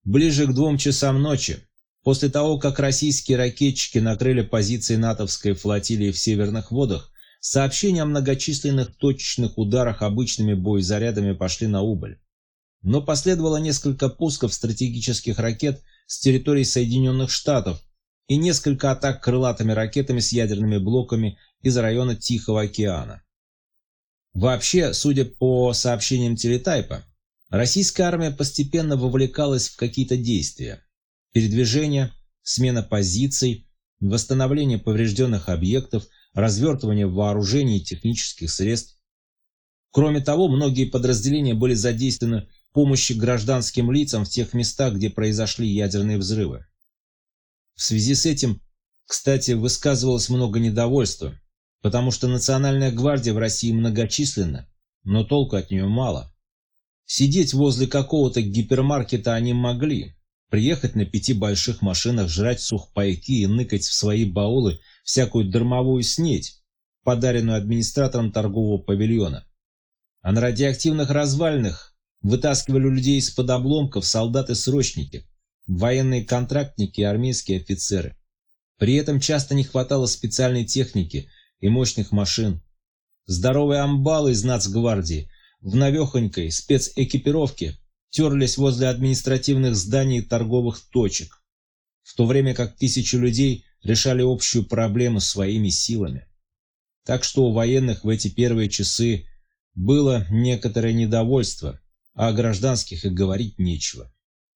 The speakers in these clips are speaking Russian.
Ближе к 2 часам ночи, после того, как российские ракетчики накрыли позиции натовской флотилии в северных водах, сообщения о многочисленных точечных ударах обычными боезарядами пошли на убыль. Но последовало несколько пусков стратегических ракет с территории Соединенных Штатов и несколько атак крылатыми ракетами с ядерными блоками из района Тихого океана. Вообще, судя по сообщениям телетайпа, российская армия постепенно вовлекалась в какие-то действия. Передвижение, смена позиций, восстановление поврежденных объектов, развертывание вооружений и технических средств. Кроме того, многие подразделения были задействованы в помощи гражданским лицам в тех местах, где произошли ядерные взрывы. В связи с этим, кстати, высказывалось много недовольства, потому что Национальная гвардия в России многочисленна, но толку от нее мало. Сидеть возле какого-то гипермаркета они могли, приехать на 5 больших машинах, жрать сухпайки и ныкать в свои баулы всякую дармовую снедь, подаренную администратором торгового павильона. А на радиоактивных развалинах вытаскивали людей из-под обломков солдаты-срочники, военные контрактники и армейские офицеры. При этом часто не хватало специальной техники и мощных машин. Здоровые амбалы из нацгвардии в навехонькой спецэкипировке терлись возле административных зданий и торговых точек, в то время как тысячи людей решали общую проблему своими силами. Так что у военных в эти первые часы было некоторое недовольство, а о гражданских и говорить нечего.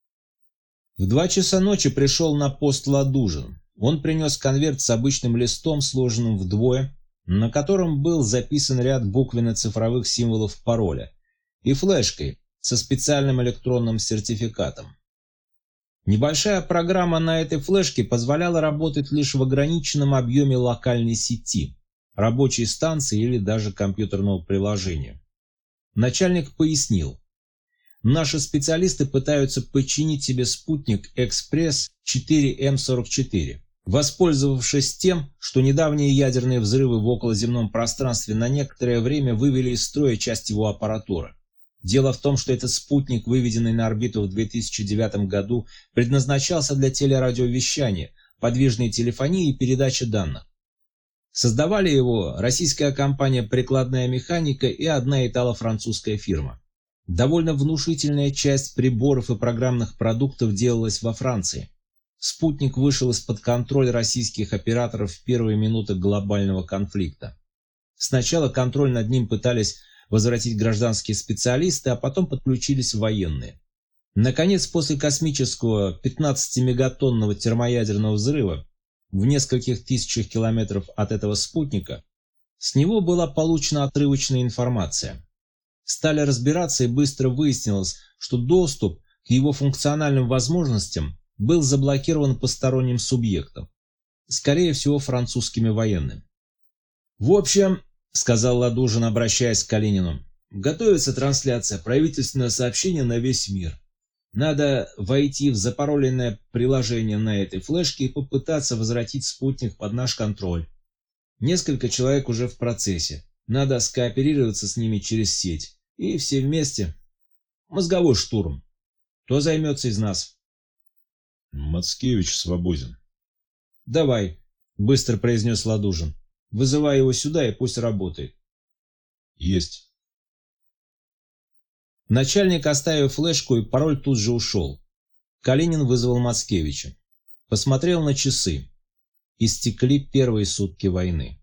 В 2 часа ночи пришел на пост Ладужин. Он принес конверт с обычным листом, сложенным вдвое, на котором был записан ряд буквенно-цифровых символов пароля, и флешкой со специальным электронным сертификатом. Небольшая программа на этой флешке позволяла работать лишь в ограниченном объеме локальной сети, рабочей станции или даже компьютерного приложения. Начальник пояснил: наши специалисты пытаются подчинить себе спутник «Экспресс 4М44», воспользовавшись тем, что недавние ядерные взрывы в околоземном пространстве на некоторое время вывели из строя часть его аппаратуры. Дело в том, что этот спутник, выведенный на орбиту в 2009 году, предназначался для телерадиовещания, подвижной телефонии и передачи данных. Создавали его российская компания «Прикладная механика» и одна итало-французская фирма. Довольно внушительная часть приборов и программных продуктов делалась во Франции. Спутник вышел из-под контроля российских операторов в первые минуты глобального конфликта. Сначала контроль над ним пытались возвратить гражданские специалисты, а потом подключились военные. Наконец, после космического 15-мегатонного термоядерного взрыва в нескольких тысячах километров от этого спутника, с него была получена отрывочная информация. Стали разбираться, и быстро выяснилось, что доступ к его функциональным возможностям был заблокирован посторонним субъектом, скорее всего французскими военными. «В общем, — сказал Ладужин, обращаясь к Калинину, — готовится трансляция, правительственное сообщение на весь мир. Надо войти в запароленное приложение на этой флешке и попытаться возвратить спутник под наш контроль. Несколько человек уже в процессе. Надо скооперироваться с ними через сеть. И все вместе. Мозговой штурм. Кто займется из нас?» Мацкевич свободен. «Давай», — быстро произнес Ладужин. «Вызывай его сюда и пусть работает». Есть. Начальник, оставив флешку и пароль, тут же ушел. Калинин вызвал Мацкевича. Посмотрел на часы. Истекли первые сутки войны.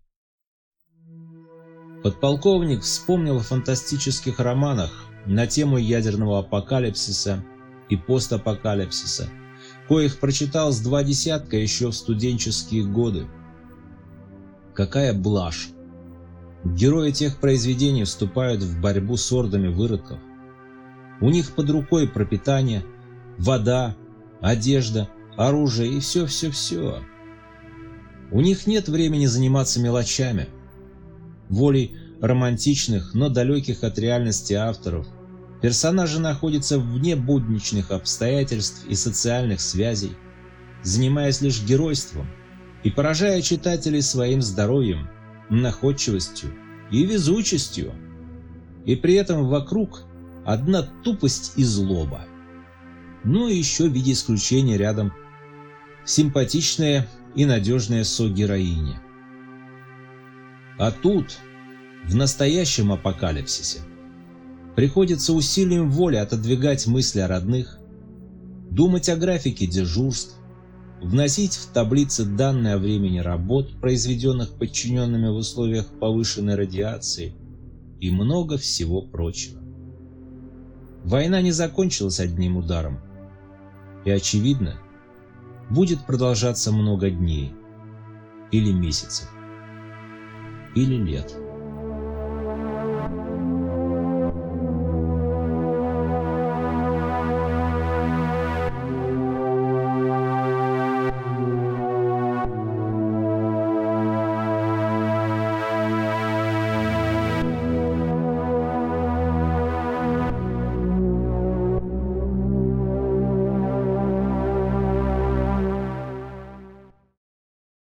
Подполковник вспомнил о фантастических романах на тему ядерного апокалипсиса и постапокалипсиса, коих прочитал с 20 еще в студенческие годы. Какая блажь! Герои тех произведений вступают в борьбу с ордами выродков. У них под рукой пропитание, вода, одежда, оружие и все-все-все. У них нет времени заниматься мелочами. Волей романтичных, но далеких от реальности авторов, персонажи находятся вне будничных обстоятельств и социальных связей, занимаясь лишь геройством и поражая читателей своим здоровьем, находчивостью и везучестью. И при этом вокруг одна тупость и злоба. Ну и еще в виде исключения рядом симпатичная и надежная согероиня. А тут, в настоящем апокалипсисе, приходится усилием воли отодвигать мысли о родных, думать о графике дежурств, вносить в таблицы данные о времени работ, произведенных подчиненными в условиях повышенной радиации, и много всего прочего. Война не закончилась одним ударом, и, очевидно, будет продолжаться много дней, или месяцев, или лет.